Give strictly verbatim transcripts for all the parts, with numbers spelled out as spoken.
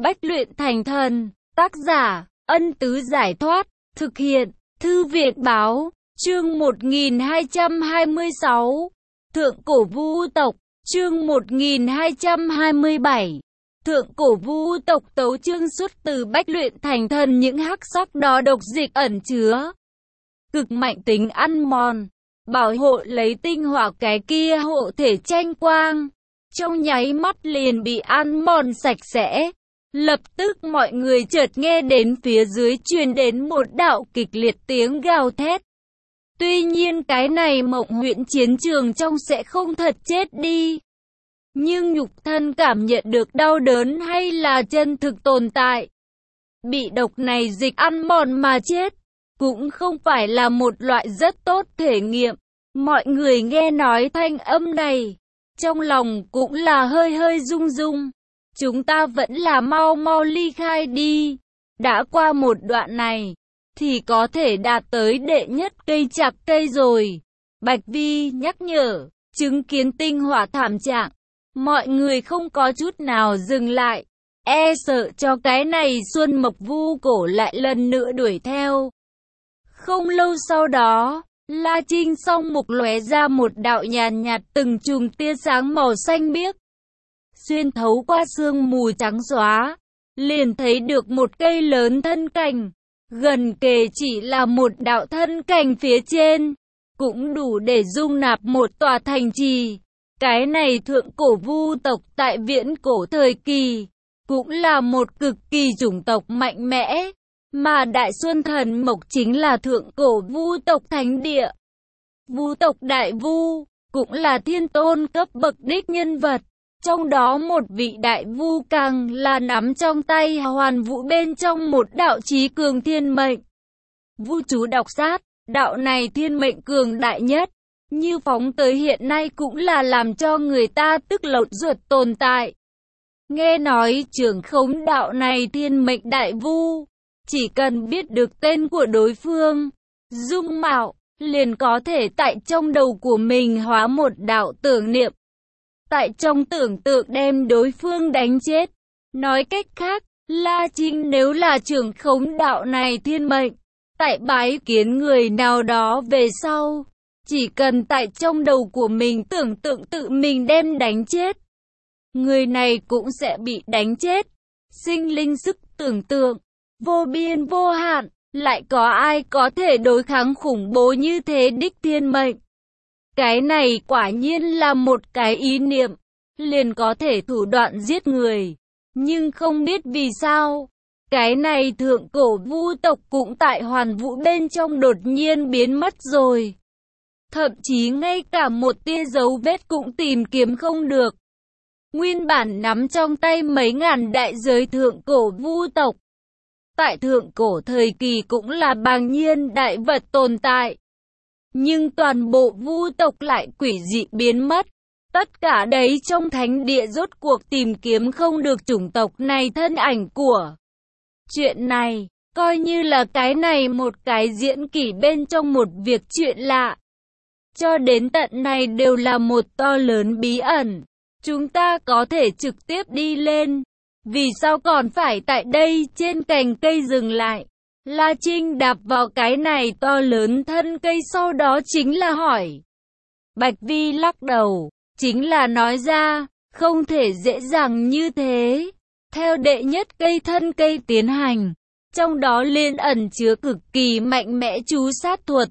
Bách luyện thành thần. Tác giả, Ân Tứ Giải Thoát. Thực hiện, Thư Viện Báo. Chương một nghìn hai trăm hai mươi sáu. Thượng cổ Vu tộc. Chương một nghìn hai trăm hai mươi bảy. Thượng cổ Vu tộc tấu chương xuất từ Bách luyện thành thần, những hắc sắc đó độc dịch ẩn chứa cực mạnh tính ăn mòn, bảo hộ lấy tinh hỏa cái kia hộ thể tranh quang, trong nháy mắt liền bị ăn mòn sạch sẽ. Lập tức mọi người chợt nghe đến phía dưới truyền đến một đạo kịch liệt tiếng gào thét. Tuy nhiên cái này Mộng Huyễn chiến trường trong sẽ không thật chết đi, nhưng nhục thân cảm nhận được đau đớn hay là chân thực tồn tại. Bị độc này dịch ăn mòn mà chết, cũng không phải là một loại rất tốt thể nghiệm. Mọi người nghe nói thanh âm này, trong lòng cũng là hơi hơi rung rung. Chúng ta vẫn là mau mau ly khai đi. Đã qua một đoạn này, thì có thể đạt tới đệ nhất cây chạc cây rồi. Bạch Vi nhắc nhở, chứng kiến tinh hỏa thảm trạng, mọi người không có chút nào dừng lại, e sợ cho cái này Xuân Mộc Vu cổ lại lần nữa đuổi theo. Không lâu sau đó, La Trinh song mục lóe ra một đạo nhàn nhạt từng chùm tia sáng màu xanh biếc, xuyên thấu qua sương mù trắng xóa, liền thấy được một cây lớn thân cành, gần kề chỉ là một đạo thân cành phía trên, cũng đủ để dung nạp một tòa thành trì. Cái này thượng cổ Vu tộc tại viễn cổ thời kỳ, cũng là một cực kỳ chủng tộc mạnh mẽ, mà Đại Xuân Thần Mộc chính là thượng cổ Vu tộc thánh địa. Vu tộc Đại Vu, cũng là thiên tôn cấp bậc đích nhân vật, trong đó một vị Đại Vu càng là nắm trong tay hoàn vũ bên trong một đạo chí cường thiên mệnh. Vu chú đọc sát, đạo này thiên mệnh cường đại nhất, như phóng tới hiện nay cũng là làm cho người ta tức lột ruột tồn tại. Nghe nói trưởng khống đạo này thiên mệnh Đại Vu, chỉ cần biết được tên của đối phương, dung mạo, liền có thể tại trong đầu của mình hóa một đạo tưởng niệm, tại trong tưởng tượng đem đối phương đánh chết. Nói cách khác, La Trinh nếu là trưởng khống đạo này thiên mệnh, tại bái kiến người nào đó về sau, chỉ cần tại trong đầu của mình tưởng tượng tự mình đem đánh chết, người này cũng sẽ bị đánh chết. Sinh linh sức tưởng tượng vô biên vô hạn, lại có ai có thể đối kháng khủng bố như thế đích thiên mệnh. Cái này quả nhiên là một cái ý niệm, liền có thể thủ đoạn giết người. Nhưng không biết vì sao, cái này thượng cổ Vu tộc cũng tại hoàn vũ bên trong đột nhiên biến mất rồi. Thậm chí ngay cả một tia dấu vết cũng tìm kiếm không được. Nguyên bản nắm trong tay mấy ngàn đại giới thượng cổ Vu tộc, tại thượng cổ thời kỳ cũng là bàng nhiên đại vật tồn tại. Nhưng toàn bộ Vu tộc lại quỷ dị biến mất. Tất cả đấy trong thánh địa rốt cuộc tìm kiếm không được chủng tộc này thân ảnh của. Chuyện này, coi như là cái này một cái diễn kỷ bên trong một việc chuyện lạ. Cho đến tận này đều là một to lớn bí ẩn. Chúng ta có thể trực tiếp đi lên. Vì sao còn phải tại đây trên cành cây dừng lại? La Trinh đạp vào cái này to lớn thân cây, sau đó chính là hỏi. Bạch Vi lắc đầu, chính là nói ra, không thể dễ dàng như thế. Theo đệ nhất cây thân cây tiến hành, trong đó liên ẩn chứa cực kỳ mạnh mẽ chú sát thuật.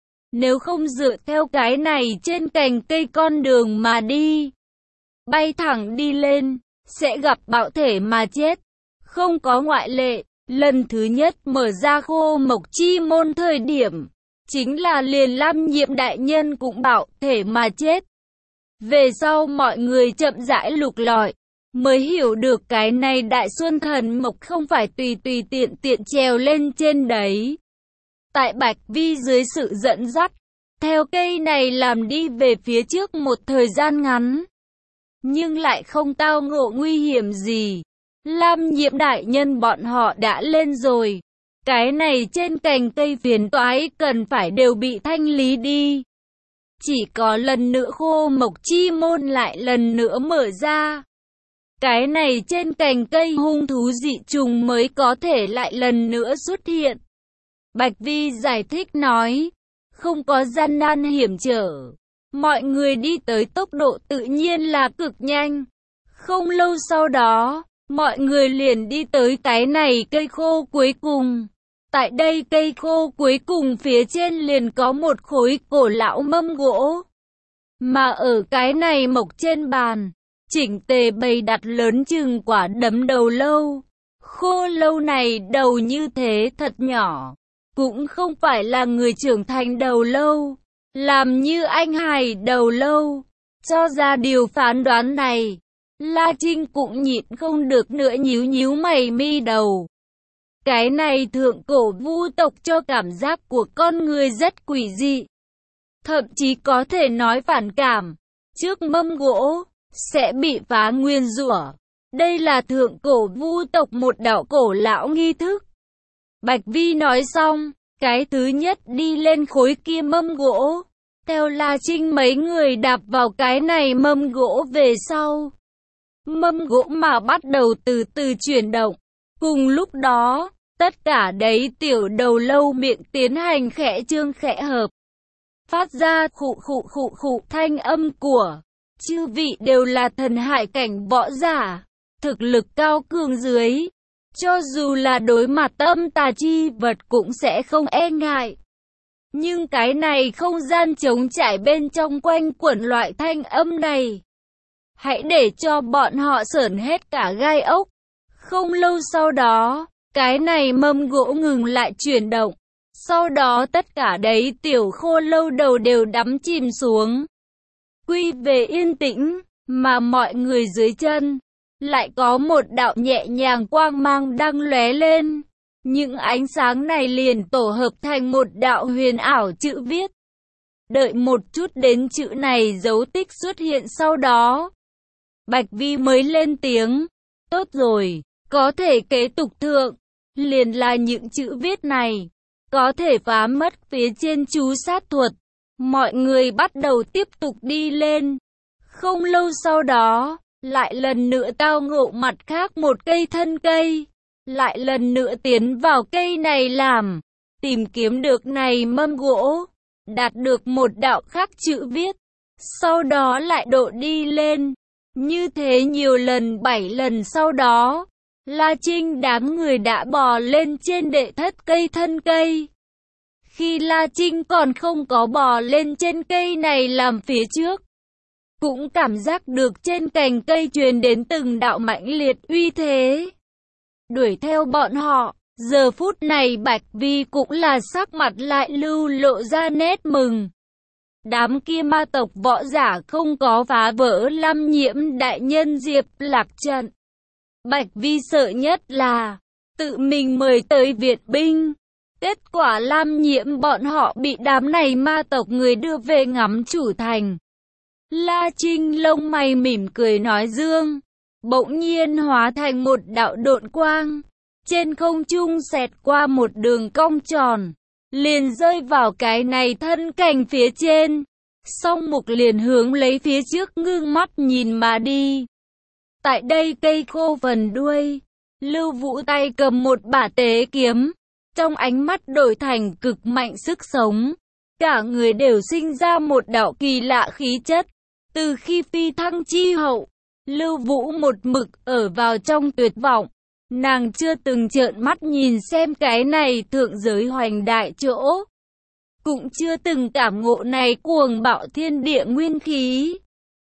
Nếu không dựa theo cái này trên cành cây con đường mà đi, bay thẳng đi lên, sẽ gặp bạo thể mà chết. Không có ngoại lệ. Lần thứ nhất mở ra khô mộc chi môn thời điểm, chính là liền Lam Nhiệm đại nhân cũng bạo thể mà chết. Về sau mọi người chậm rãi lục lọi, mới hiểu được cái này Đại Xuân Thần Mộc không phải tùy tùy tiện tiện trèo lên trên đấy. Tại Bạch Vi dưới sự dẫn dắt, theo cây này làm đi về phía trước một thời gian ngắn, nhưng lại không tao ngộ nguy hiểm gì. Lam Nhiệm đại nhân bọn họ đã lên rồi. Cái này trên cành cây phiền toái cần phải đều bị thanh lý đi. Chỉ có lần nữa khô mộc chi môn lại lần nữa mở ra. Cái này trên cành cây hung thú dị trùng mới có thể lại lần nữa xuất hiện. Bạch Vi giải thích nói, không có gian nan hiểm trở. Mọi người đi tới tốc độ tự nhiên là cực nhanh. Không lâu sau đó, mọi người liền đi tới cái này cây khô cuối cùng. Tại đây cây khô cuối cùng phía trên liền có một khối cổ lão mâm gỗ. Mà ở cái này mộc trên bàn, chỉnh tề bày đặt lớn chừng quả đấm đầu lâu. Khô lâu này đầu như thế thật nhỏ, cũng không phải là người trưởng thành đầu lâu, làm như anh hài đầu lâu. Cho ra điều phán đoán này, La Trinh cũng nhịn không được nữa nhíu nhíu mày mi đầu. Cái này thượng cổ vu tộc cho cảm giác của con người rất quỷ dị, thậm chí có thể nói phản cảm. Trước mâm gỗ sẽ bị phá nguyên rủa. Đây là thượng cổ vu tộc một đạo cổ lão nghi thức. Bạch Vi nói xong, cái thứ nhất đi lên khối kia mâm gỗ. Theo La Trinh mấy người đạp vào cái này mâm gỗ về sau. Mâm gỗ mà bắt đầu từ từ chuyển động. Cùng lúc đó, tất cả đấy tiểu đầu lâu miệng tiến hành khẽ trương khẽ hợp. Phát ra khụ khụ khụ khụ thanh âm của chư vị đều là thần hải cảnh võ giả, thực lực cao cường dưới. Cho dù là đối mặt âm tà chi vật cũng sẽ không e ngại. Nhưng cái này không gian trống trải bên trong quanh quẩn loại thanh âm này. Hãy để cho bọn họ sởn hết cả gai ốc. Không lâu sau đó, cái này mâm gỗ ngừng lại chuyển động. Sau đó tất cả đấy tiểu khô lâu đầu đều đắm chìm xuống. Quy về yên tĩnh, mà mọi người dưới chân lại có một đạo nhẹ nhàng quang mang đang lóe lên. Những ánh sáng này liền tổ hợp thành một đạo huyền ảo chữ viết. Đợi một chút đến chữ này dấu tích xuất hiện sau đó. Bạch Vi mới lên tiếng. Tốt rồi, có thể kế tục thượng. Liền là những chữ viết này có thể phá mất phía trên chú sát thuật. Mọi người bắt đầu tiếp tục đi lên. Không lâu sau đó, lại lần nữa tao ngộ mặt khác một cây thân cây. Lại lần nữa tiến vào cây này làm. Tìm kiếm được này mâm gỗ. Đạt được một đạo khác chữ viết. Sau đó lại độ đi lên. Như thế nhiều lần bảy lần sau đó. La Trinh đám người đã bò lên trên đệ thất cây thân cây. Khi La Trinh còn không có bò lên trên cây này làm phía trước, cũng cảm giác được trên cành cây truyền đến từng đạo mãnh liệt uy thế. Đuổi theo bọn họ, giờ phút này Bạch Vi cũng là sắc mặt lại lưu lộ ra nét mừng. Đám kia ma tộc võ giả không có phá vỡ Lam Nhiễm đại nhân Diệp Lạc trận. Bạch Vi sợ nhất là tự mình mời tới viện binh. Kết quả Lam Nhiễm bọn họ bị đám này ma tộc người đưa về ngắm chủ thành. La Trinh lông mày mỉm cười nói dương. Bỗng nhiên hóa thành một đạo độn quang. Trên không trung xẹt qua một đường cong tròn. Liền rơi vào cái này thân cành phía trên. Song mục liền hướng lấy phía trước ngưng mắt nhìn mà đi. Tại đây cây khô phần đuôi, Lưu Vũ tay cầm một bả tế kiếm, trong ánh mắt đổi thành cực mạnh sức sống. Cả người đều sinh ra một đạo kỳ lạ khí chất. Từ khi phi thăng chi hậu, Lưu Vũ một mực ở vào trong tuyệt vọng. Nàng chưa từng trợn mắt nhìn xem cái này thượng giới hoành đại chỗ. Cũng chưa từng cảm ngộ này cuồng bạo thiên địa nguyên khí.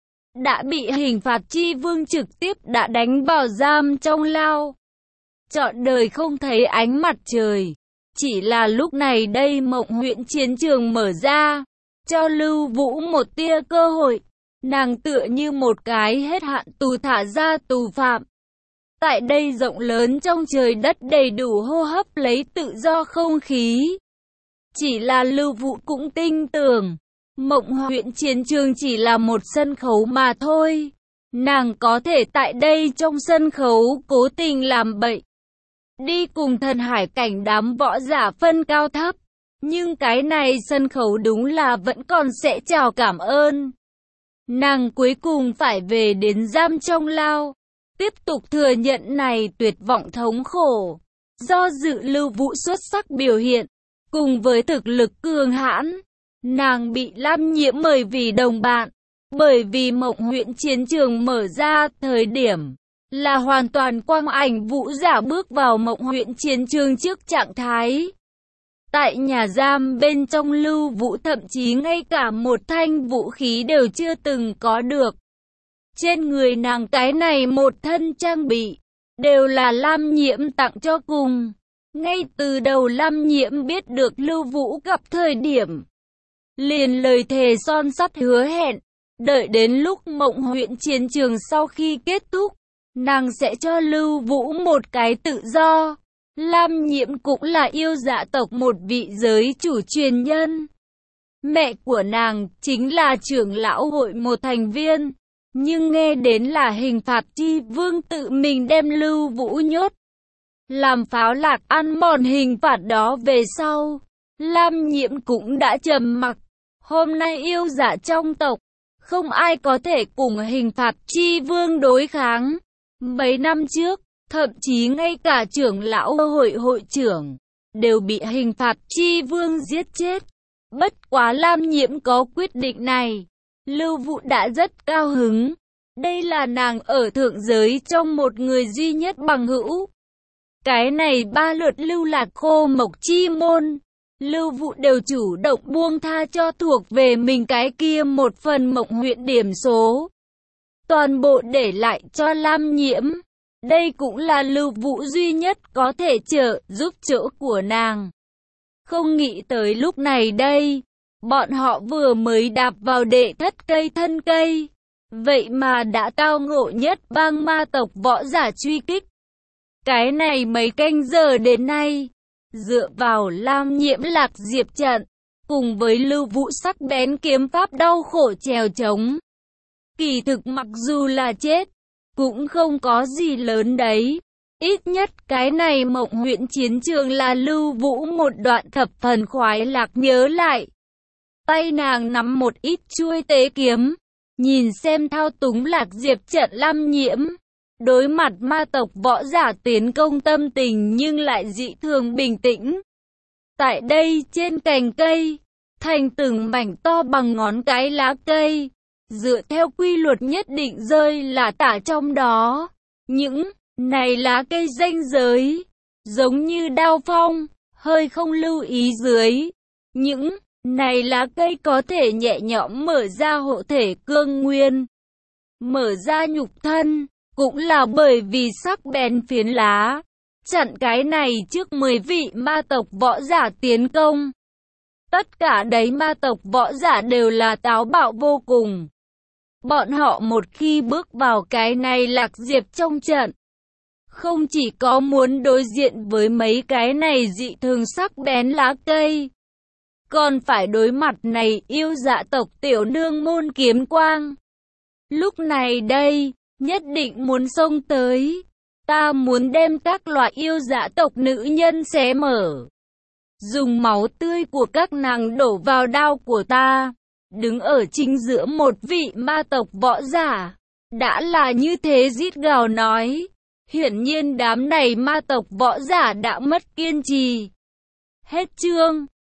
Đã bị hình phạt chi vương trực tiếp đã đánh vào giam trong lao. Trọn đời không thấy ánh mặt trời. Chỉ là lúc này đây Mộng huyện chiến trường mở ra, cho Lưu Vũ một tia cơ hội. Nàng tựa như một cái hết hạn tù thả ra tù phạm. Tại đây rộng lớn trong trời đất đầy đủ hô hấp lấy tự do không khí. Chỉ là Lưu Vũ cũng tin tưởng, Mộng huyện chiến trường chỉ là một sân khấu mà thôi. Nàng có thể tại đây trong sân khấu cố tình làm bậy. Đi cùng thần hải cảnh đám võ giả phân cao thấp. Nhưng cái này sân khấu đúng là vẫn còn sẽ chào cảm ơn. Nàng cuối cùng phải về đến giam trong lao. Tiếp tục thừa nhận này tuyệt vọng thống khổ. Do dự Lưu Vũ xuất sắc biểu hiện, cùng với thực lực cường hãn, nàng bị Lam Nhiễm mời vì đồng bạn. Bởi vì Mộng Huyễn chiến trường mở ra thời điểm là hoàn toàn quang ảnh vũ giả bước vào Mộng Huyễn chiến trường trước trạng thái. Tại nhà giam bên trong, Lưu Vũ thậm chí ngay cả một thanh vũ khí đều chưa từng có được. Trên người nàng cái này một thân trang bị đều là Lam Nhiễm tặng cho cùng. Ngay từ đầu Lam Nhiễm biết được Lưu Vũ gặp thời điểm, liền lời thề son sắt hứa hẹn, đợi đến lúc Mộng Huyễn chiến trường sau khi kết thúc, nàng sẽ cho Lưu Vũ một cái tự do. Lam Nhiễm cũng là yêu dạ tộc một vị giới chủ truyền nhân. Mẹ của nàng chính là trưởng lão hội một thành viên, nhưng nghe đến là hình phạt chi vương tự mình đem Lưu Vũ nhốt, làm pháo lạc ăn mòn hình phạt đó về sau, Lam Nhiễm cũng đã trầm mặc. Hôm nay yêu dạ trong tộc, không ai có thể cùng hình phạt chi vương đối kháng. Mấy năm trước, thậm chí ngay cả trưởng lão hội hội trưởng đều bị hình phạt chi vương giết chết. Bất quá Lam Nhiễm có quyết định này, Lưu Vũ đã rất cao hứng. Đây là nàng ở thượng giới trong một người duy nhất bằng hữu. Cái này ba lượt lưu lạc khô mộc chi môn, Lưu Vũ đều chủ động buông tha cho thuộc về mình cái kia một phần Mộng Huyễn điểm số, toàn bộ để lại cho Lam Nhiễm. Đây cũng là Lưu Vũ duy nhất có thể trợ giúp chỗ của nàng. Không nghĩ tới lúc này đây, bọn họ vừa mới đạp vào đệ thất cây thân cây, vậy mà đã tao ngộ nhất bang ma tộc võ giả truy kích. Cái này mấy canh giờ đến nay, dựa vào Lam Nhiễm lạc diệp trận, cùng với Lưu Vũ sắc bén kiếm pháp đau khổ trèo trống. Kỳ thực mặc dù là chết, cũng không có gì lớn đấy. Ít nhất cái này Mộng Huyễn chiến trường là Lưu Vũ một đoạn thập phần khoái lạc nhớ lại. Tay nàng nắm một ít chuôi tế kiếm, nhìn xem thao túng lạc diệp trận Lam Nhiễm. Đối mặt ma tộc võ giả tiến công tâm tình nhưng lại dị thường bình tĩnh. Tại đây trên cành cây, thành từng mảnh to bằng ngón cái lá cây, dựa theo quy luật nhất định rơi là tả trong đó. Những này lá cây ranh giới, giống như đao phong, hơi không lưu ý dưới. Những này lá cây có thể nhẹ nhõm mở ra hộ thể cương nguyên, mở ra nhục thân. Cũng là bởi vì sắc bén phiến lá, chặn cái này trước mười vị ma tộc võ giả tiến công. Tất cả đấy ma tộc võ giả đều là táo bạo vô cùng. Bọn họ một khi bước vào cái này lạc diệp trong trận, không chỉ có muốn đối diện với mấy cái này dị thường sắc bén lá cây, còn phải đối mặt này yêu dạ tộc tiểu nương môn kiếm quang. Lúc này đây, nhất định muốn xông tới. Ta muốn đem các loại yêu dạ tộc nữ nhân xé mở, dùng máu tươi của các nàng đổ vào đao của ta. Đứng ở chính giữa một vị ma tộc võ giả, đã là như thế rít gào nói. Hiển nhiên đám này ma tộc võ giả đã mất kiên trì. Hết chương.